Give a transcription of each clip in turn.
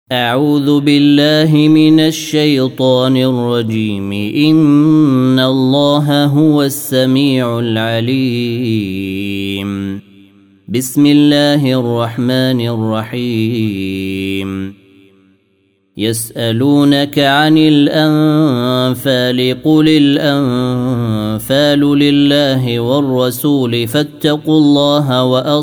أعوذ بالله من الشيطان الرجيم. إن الله هو السميع العليم. بسم الله الرحمن الرحيم. يسألونك عن الأنفال قل الأنفال لله والرسول فاتقوا الله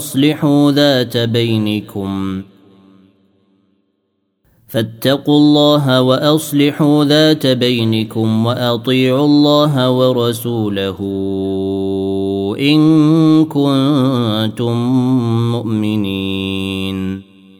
وأصلحوا ذات بينكم وأطيعوا الله ورسوله إن كنتم مؤمنين.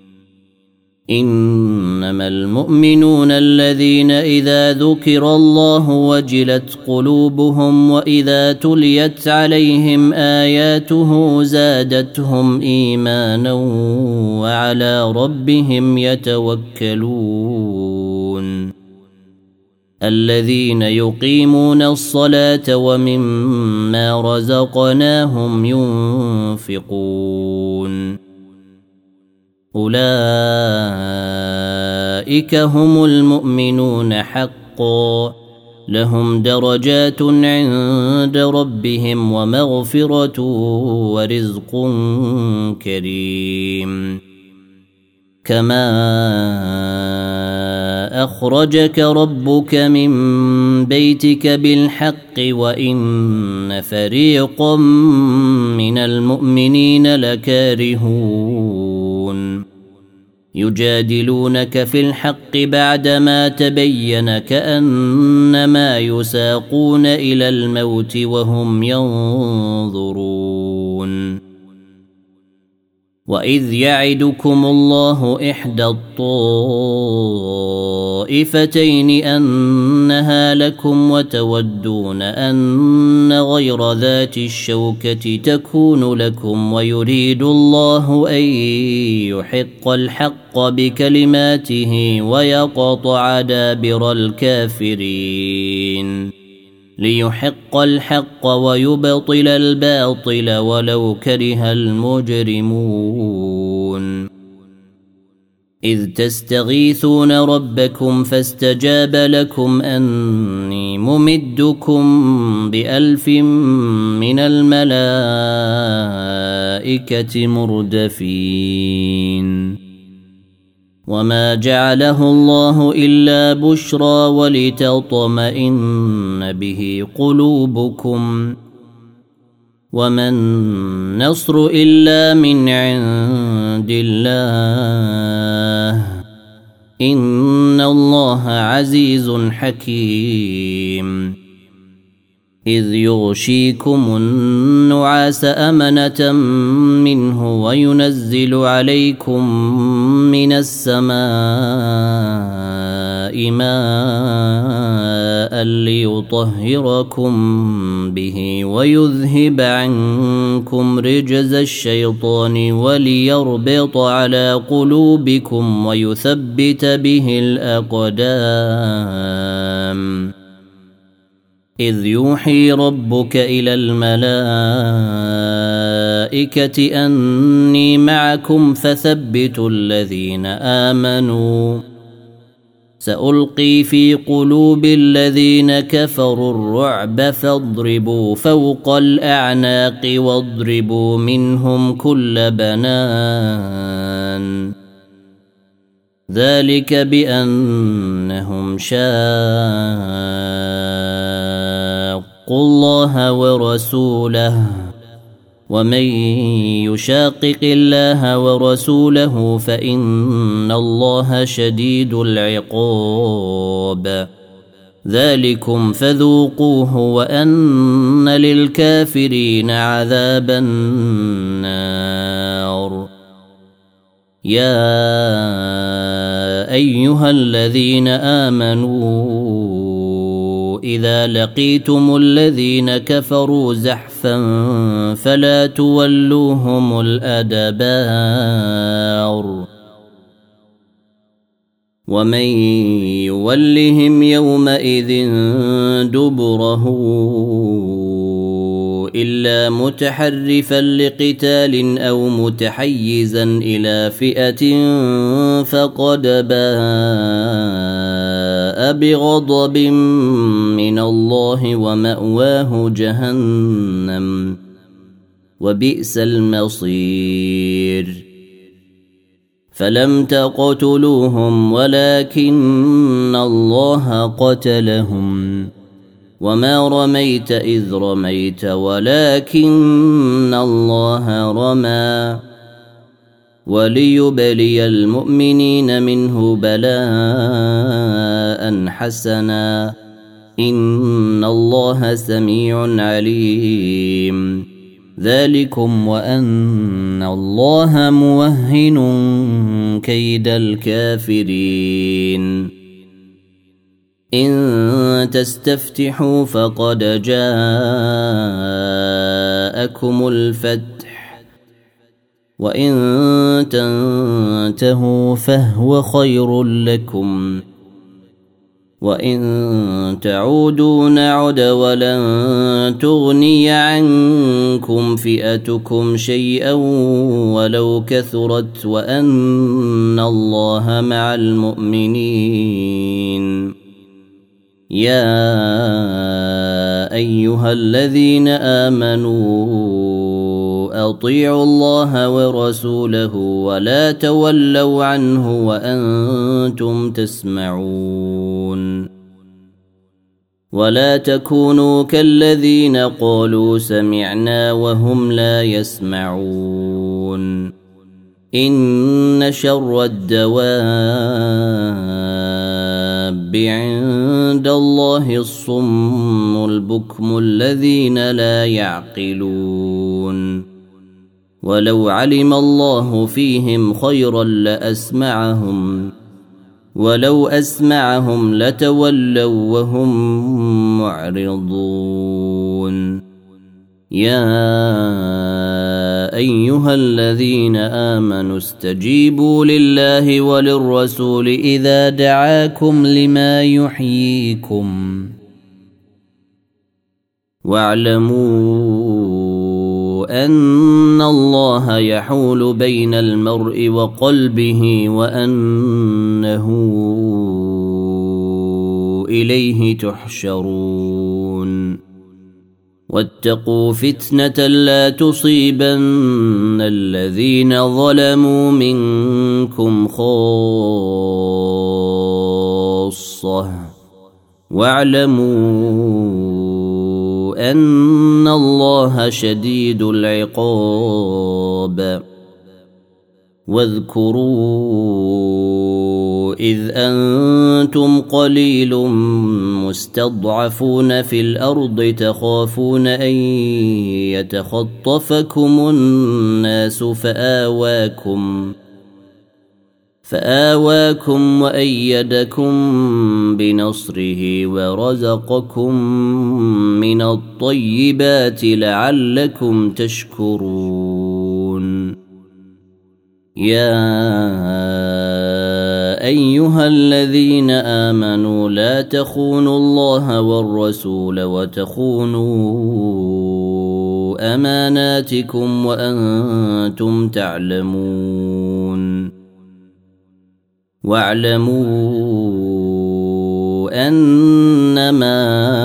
إنما المؤمنون الذين إذا ذكر الله وجلت قلوبهم وإذا تليت عليهم آياته زادتهم إيمانا وعلى ربهم يتوكلون. الذين يقيمون الصلاة ومما رزقناهم ينفقون. أولئك هم المؤمنون حقا لهم درجات عند ربهم ومغفرة ورزق كريم. كما أخرجك ربك من بيتك بالحق وإن فريقا من المؤمنين لكارهون. يجادلونك في الحق بعدما تبين كأنما يساقون إلى الموت وهم ينظرون. وإذ يعدكم الله إحدى الطائفتين أنها لكم وتودون أن غير ذات الشوكة تكون لكم ويريد الله أن يحق الحق بكلماته ويقطع دابر الكافرين ليحق الحق ويبطل الباطل ولو كره المجرمون. إذ تستغيثون ربكم فاستجاب لكم أني ممدكم ب1000 من الملائكة مردفين. وما جعله الله إلا بشرى ولتطمئن به قلوبكم وما النصر إلا من عند الله إن الله عزيز حكيم. إذ يغشيكم النعاس أمنة منه وينزل عليكم من السماء ماء ليطهركم به ويذهب عنكم رجز الشيطان وليربط على قلوبكم ويثبت به الأقدام. إذ يوحي ربك إلى الملائكة أني معكم فثبتوا الذين آمنوا سألقي في قلوب الذين كفروا الرعب فاضربوا فوق الأعناق واضربوا منهم كل بنان. ذلك بأنهم شاقوا الله ورسوله ومن يشاقق الله ورسوله فإن الله شديد العقاب. ذلكم فذوقوه وأن للكافرين عذاب النار. يا أيها الذين آمنوا إذا لقيتم الذين كفروا زحفا فلا تولوهم الأدبار. ومن يولهم يومئذ دبره إلا متحرفا لقتال أو متحيزا إلى فئة فقد باء بغضب من الله ومأواه جهنم وبئس المصير فلم تقتلوهم ولكن الله قتلهم وما رميت إذ رميت ولكن الله رمى وليبلي المؤمنين منه بلاء حسنا إن الله سميع عليم ذلكم وأن الله موهن كيد الكافرين إن تستفتحوا فقد جاءكم الفتح وإن تنتهوا فهو خير لكم وإن تعودوا نعد ولن تغني عنكم فئتكم شيئا ولو كثرت وأن الله مع المؤمنين يا أيها الذين آمنوا أطيعوا الله ورسوله ولا تولوا عنه وأنتم تسمعون ولا تكونوا كالذين قالوا سمعنا وهم لا يسمعون إن شر الدواب عند الله الصم البكم الذين لا يعقلون ولو علم الله فيهم خيرا لأسمعهم ولو أسمعهم لتولوا وهم معرضون يا أيها الذين آمنوا استجيبوا لله وللرسول إذا دعاكم لما يحييكم واعلموا أن الله يحول بين المرء وقلبه وأنه إليه تحشرون واتقوا فتنة لا تصيبن الذين ظلموا منكم خاصة واعلموا أن الله شديد العقاب واذكروا إذ أنتم قليل مستضعفون في الأرض تخافون أن يتخطفكم الناس فآواكم وأيدكم بنصره ورزقكم من الطيبات لعلكم تشكرون يا أيها الذين آمنوا لا تخونوا الله والرسول وتخونوا أماناتكم وأنتم تعلمون واعلموا أنما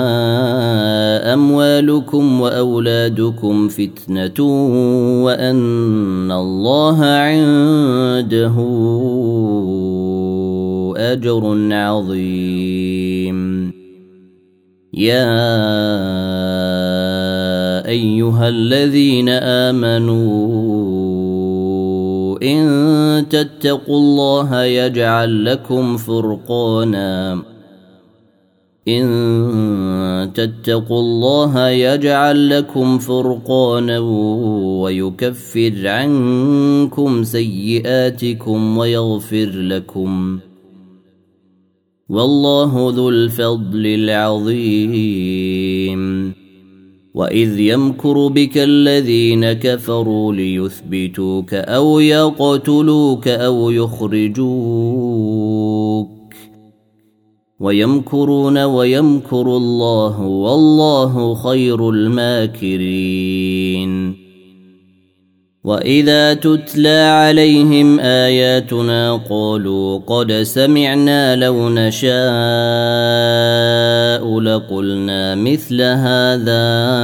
أموالكم وأولادكم فتنة وأن الله عنده أجر عظيم يا أيها الذين آمنوا إن تتقوا الله يجعل لكم فرقانا ويكفر عنكم سيئاتكم ويغفر لكم والله ذو الفضل العظيم وإذ يمكر بك الذين كفروا ليثبتوك أو يقتلوك أو يخرجوك ويمكرون ويمكر الله والله خير الماكرين. وإذا تتلى عليهم آياتنا قالوا قد سمعنا لو نشاء لقلنا مثل هذا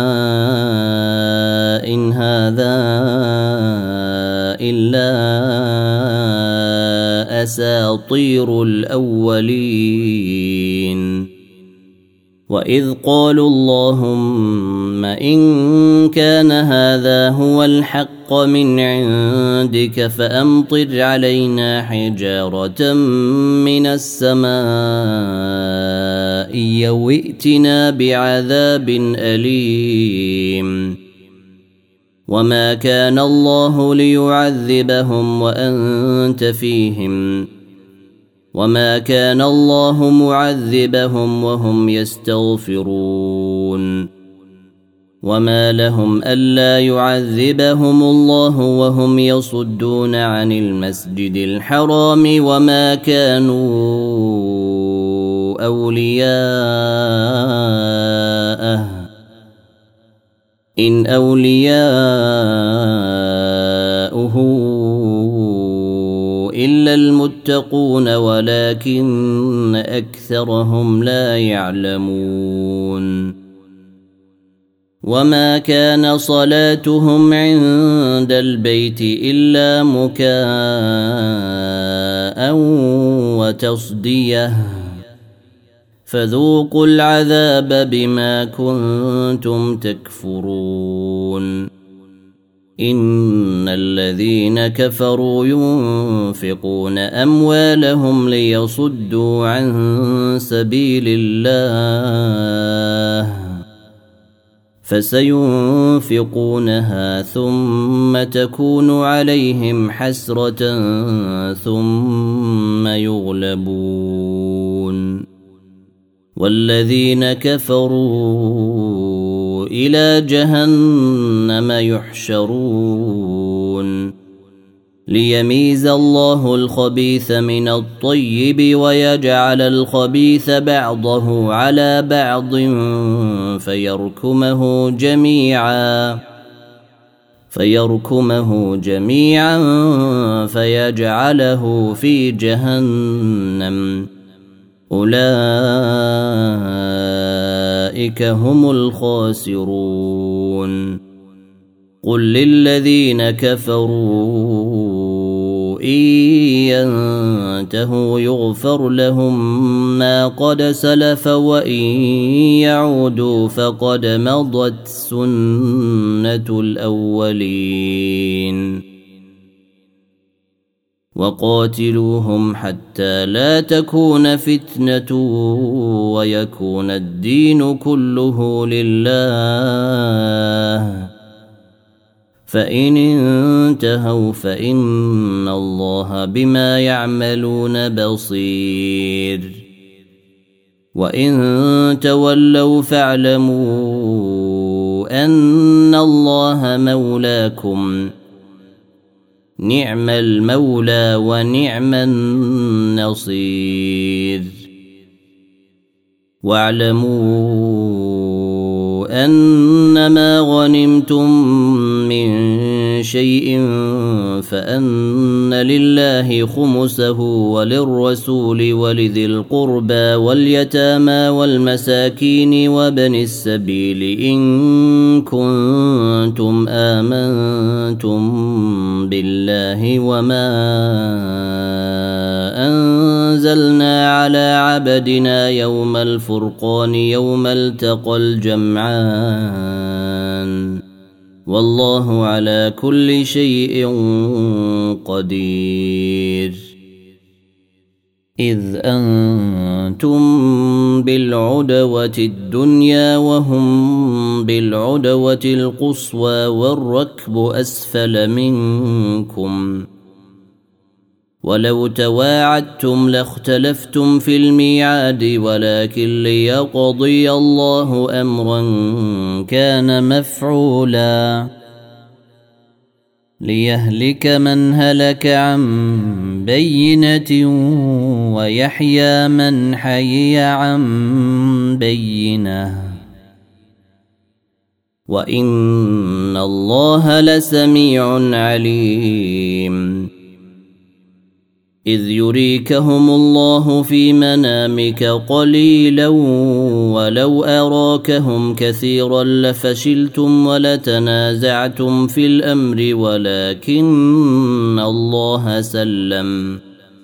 إن هذا إلا أساطير الأولين. وإذ قالوا اللهم إن كان هذا هو الحق من عندك فأمطر علينا حجارة من السماء أو ائتنا بعذاب أليم. وما كان الله ليعذبهم وأنت فيهم وما كان الله معذبهم وهم يستغفرون. وما لهم ألا يعذبهم الله وهم يصدون عن المسجد الحرام وما كانوا أولياءه إن أولياؤه إلا المتقون ولكن أكثرهم لا يعلمون. وما كان صلاتهم عند البيت إلا مكاء وتصدية فذوقوا العذاب بما كنتم تكفرون. إن الذين كفروا ينفقون أموالهم ليصدوا عن سبيل الله فسينفقونها ثم تكون عليهم حسرة ثم يغلبون. والذين كفروا إلى جهنم يحشرون ليميز الله الخبيث من الطيب ويجعل الخبيث بعضه على بعض فيركمه جميعا فيجعله في جهنم أولئك هم الخاسرون. قل للذين كفروا إن ينتهوا يغفر لهم ما قد سلف وإن يعودوا فقد مضت سنة الأولين. وقاتلوهم حتى لا تكون فتنة ويكون الدين كله لله فإن انتهوا فإن الله بما يعملون بصير. وإن تولوا فاعلموا أن الله مولاكم نعم المولى ونعم النصير. واعلموا أنما غنمتم من شيء فأن لله خمسه وللرسول ولذي القربى واليتامى والمساكين وابن السبيل إن كنتم آمنتم بالله وما أنزلنا على عبدنا يوم الفرقان يوم التقى الجمعان والله على كل شيء قدير. إذ أنتم بالعدوة الدنيا وهم بالعدوة القصوى والركب أسفل منكم ولو تواعدتم لاختلفتم في الميعاد ولكن ليقضي الله أمرا كان مفعولا ليهلك من هلك عن بينة ويحيى من حي عن بينة وإن الله لسميع عليم إذ يريكهم الله في منامك قليلا ولو أراكهم كثيرا لفشلتم ولتنازعتم في الأمر ولكن الله سلم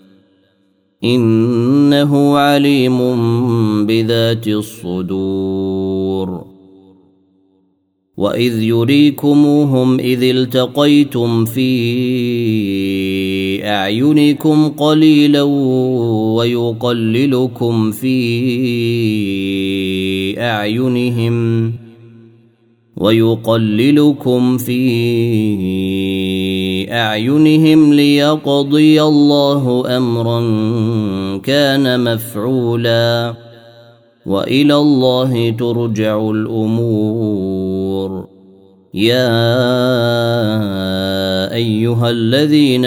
إنه عليم بذات الصدور وإذ يريكموهم إذ التقيتم في أعينكم قليلا ويقللكم في أعينهم ليقضي الله أمرا كان مفعولا وإلى الله ترجع الأمور يا أيها الذين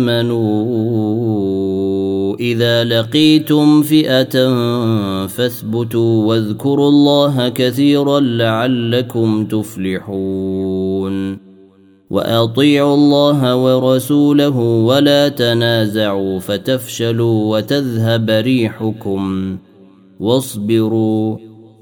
آمنوا إذا لقيتم فئة فاثبتوا واذكروا الله كثيرا لعلكم تفلحون وأطيعوا الله ورسوله ولا تنازعوا فتفشلوا وتذهب ريحكم واصبروا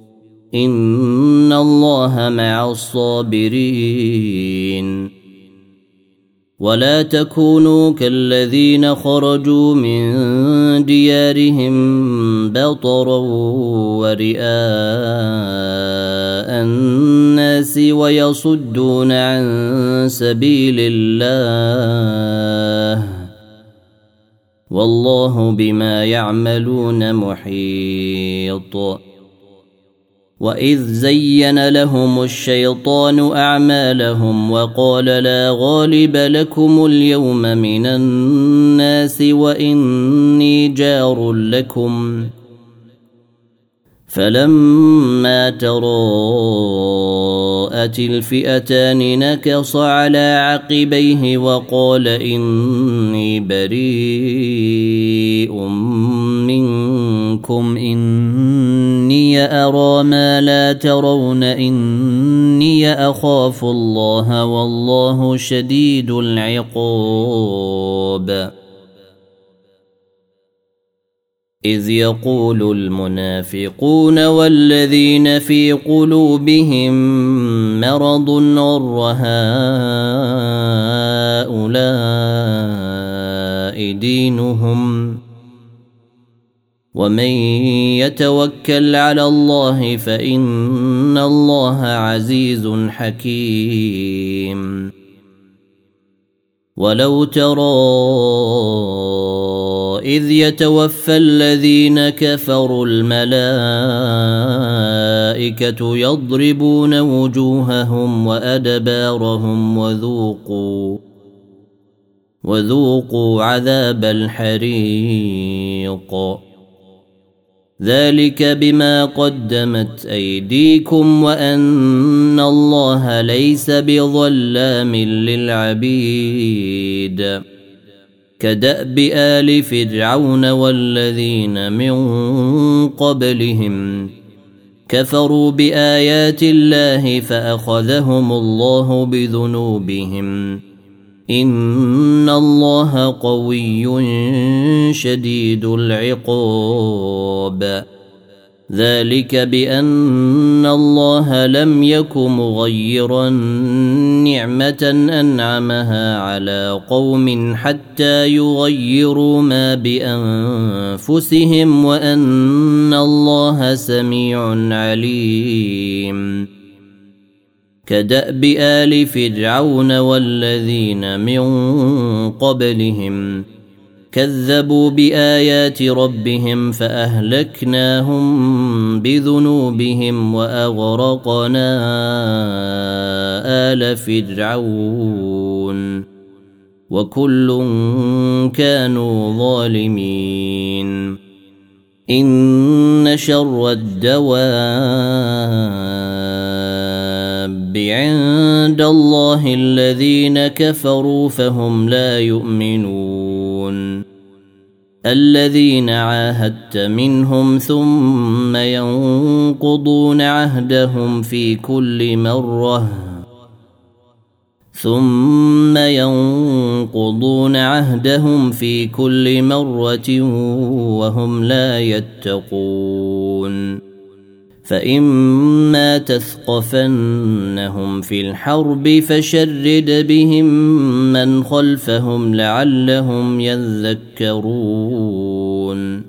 إن الله مع الصابرين ولا تكونوا كالذين خرجوا من ديارهم بطرا ورئاء الناس ويصدون عن سبيل الله والله بما يعملون محيط وإذ زين لهم الشيطان أعمالهم وقال لا غالب لكم اليوم من الناس وإني جار لكم فلما تراءت الفئتان نكص على عقبيه وقال إني بريء منكم إني أرى ما لا ترون إني أخاف الله والله شديد العقاب إذ يقول المنافقون والذين في قلوبهم مرض غر هؤلاء دينهم ومن يتوكل على الله فإن الله عزيز حكيم ولو ترى إذ يتوفى الذين كفروا الملائكة يضربون وجوههم وأدبارهم وذوقوا عذاب الحريق ذلك بما قدمت أيديكم وأن الله ليس بظلام للعبيد كدأب آل فرعون والذين من قبلهم كفروا بآيات الله فأخذهم الله بذنوبهم إن الله قوي شديد العقاب ذلك بأن الله لم يك مغيرا نعمة أنعمها على قوم حتى يغيروا ما بأنفسهم وأن الله سميع عليم كدأب آل فرعون والذين من قبلهم كذبوا بآيات ربهم فأهلكناهم بذنوبهم وأغرقنا آل فرعون وكل كانوا ظالمين إن شر الدواب الحب عند الله الذين كفروا فهم لا يؤمنون الذين عاهدت منهم ثم ينقضون عهدهم في كل مرة وهم لا يتقون فإما تثقفنهم في الحرب فشرد بهم من خلفهم لعلهم يذكرون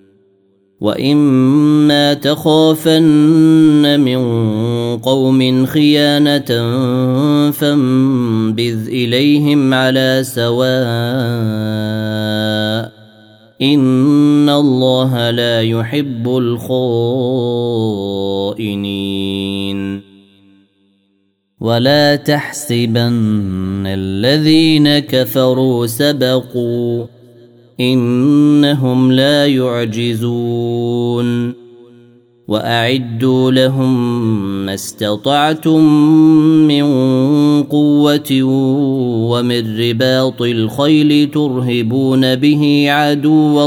وإما تخافن من قوم خيانة فانبذ إليهم على سواء إن الله لا يحب الخائنين ولا تحسبن الذين كفروا سبقوا إنهم لا يعجزون وأعدوا لهم ما استطعتم من قوة ومن رباط الخيل ترهبون به عدو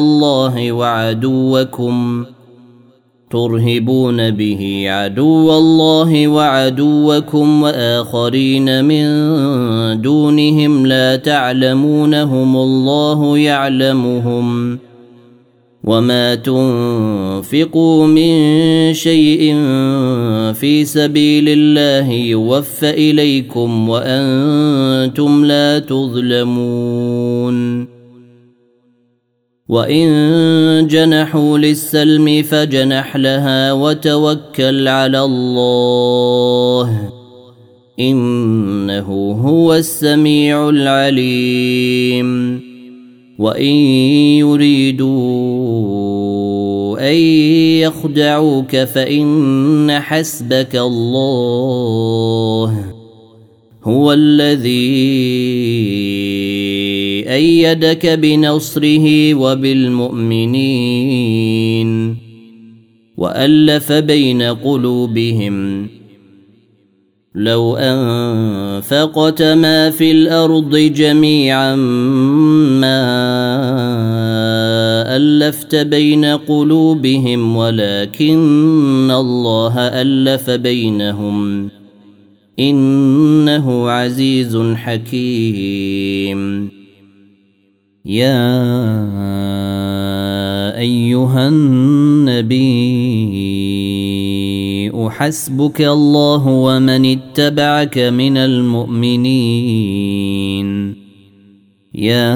الله وعدوكم وآخرين من دونهم لا تعلمونهم الله يعلمهم وما تنفقوا من شيء في سبيل الله يوفى إليكم وأنتم لا تظلمون وإن جنحوا للسلم فجنح لها وتوكل على الله إنه هو السميع العليم وإن يريدوا أن يخدعوك فإن حسبك الله هو الذي أيدك بنصره وبالمؤمنين وألف بين قلوبهم لو أنفقت ما في الأرض جميعا ما ألفت بين قلوبهم ولكن الله ألف بينهم إنه عزيز حكيم يا أيها النبي حسبك الله ومن اتبعك من المؤمنين يا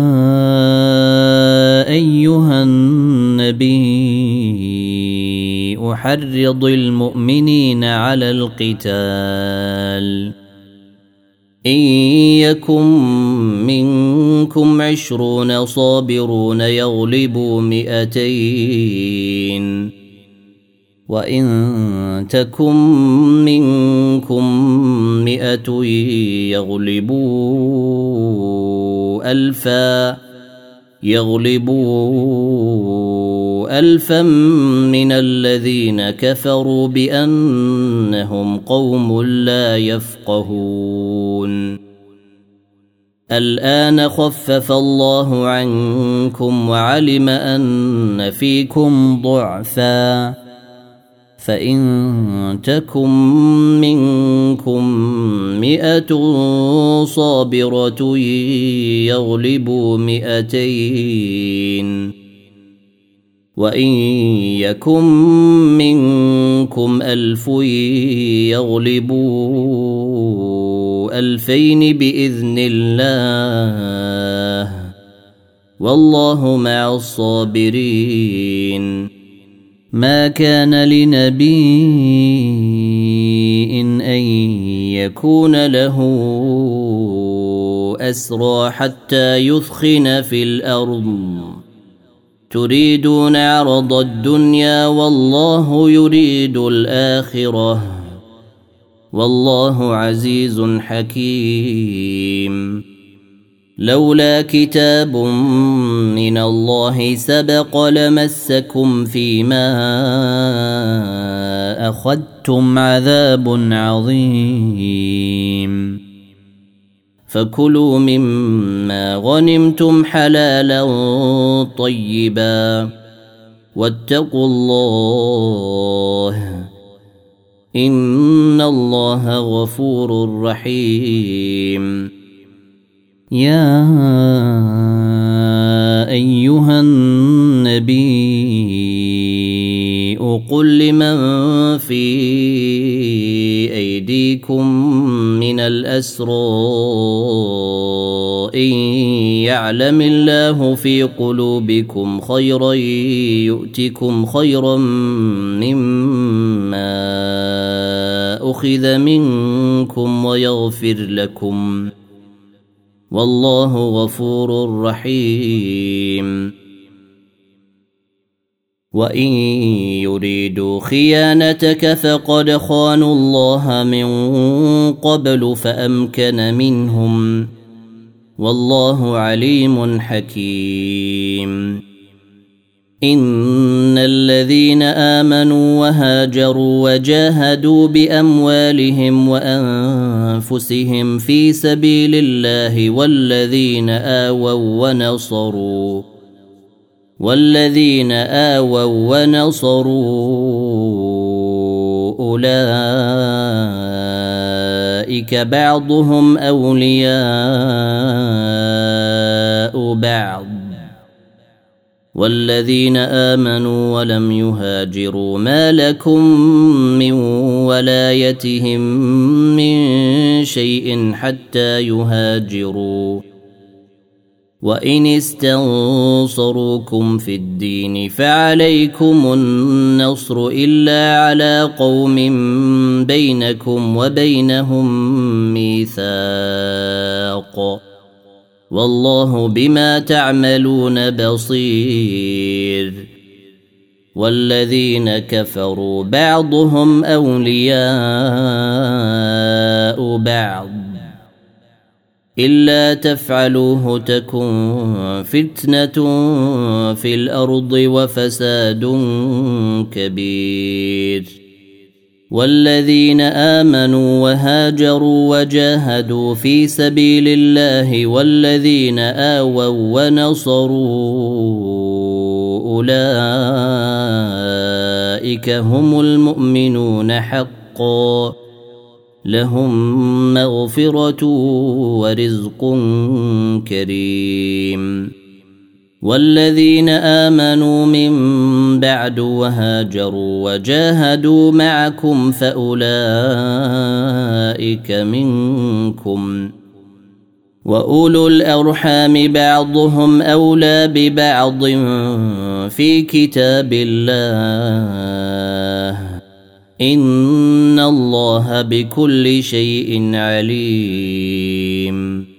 أيها النبي حرض المؤمنين على القتال إن يكن منكم 20 صابرون يغلبوا 200 وإن تكن منكم 100 يغلبوا 1000 من الذين كفروا بأنهم قوم لا يفقهون الآن خفف الله عنكم وعلم أن فيكم ضعفا فإن تكن منكم 100 صابرة يغلبوا 200 وإن يكن منكم 1000 يغلبوا 2000 بإذن الله والله مع الصابرين ما كان لنبي أن يكون له أسرى حتى يثخن في الأرض تريدون عرض الدنيا والله يريد الآخرة والله عزيز حكيم لولا كتاب من الله سبق لمسكم فيما أخذتم عذاب عظيم فكلوا مما غنمتم حلالا طيبا واتقوا الله إن الله غفور رحيم يا أيها النبي قل لمن في أيديكم من الأسرى إن يعلم الله في قلوبكم خيرا يؤتكم خيرا مما أخذ منكم ويغفر لكم والله غفور رحيم وإن يريدوا خيانتك فقد خانوا الله من قبل فأمكن منهم والله عليم حكيم إن الذين آمنوا وهاجروا وجاهدوا بأموالهم وأنفسهم في سبيل الله والذين آووا ونصروا أولئك بعضهم أولياء بعض والذين آمنوا ولم يهاجروا ما لكم من ولايتهم من شيء حتى يهاجروا وإن استنصروكم في الدين فعليكم النصر إلا على قوم بينكم وبينهم ميثاق والله بما تعملون بصير والذين كفروا بعضهم أولياء بعض إلا تفعلوه تكن فتنة في الأرض وفساد كبير والذين آمنوا وهاجروا وجاهدوا في سبيل الله والذين آووا ونصروا أولئك هم المؤمنون حقا لهم مغفرة ورزق كريم والذين آمنوا من بعد وهاجروا وجاهدوا معكم فأولئك منكم وأولو الأرحام بعضهم أولى ببعض في كتاب الله إن الله بكل شيء عليم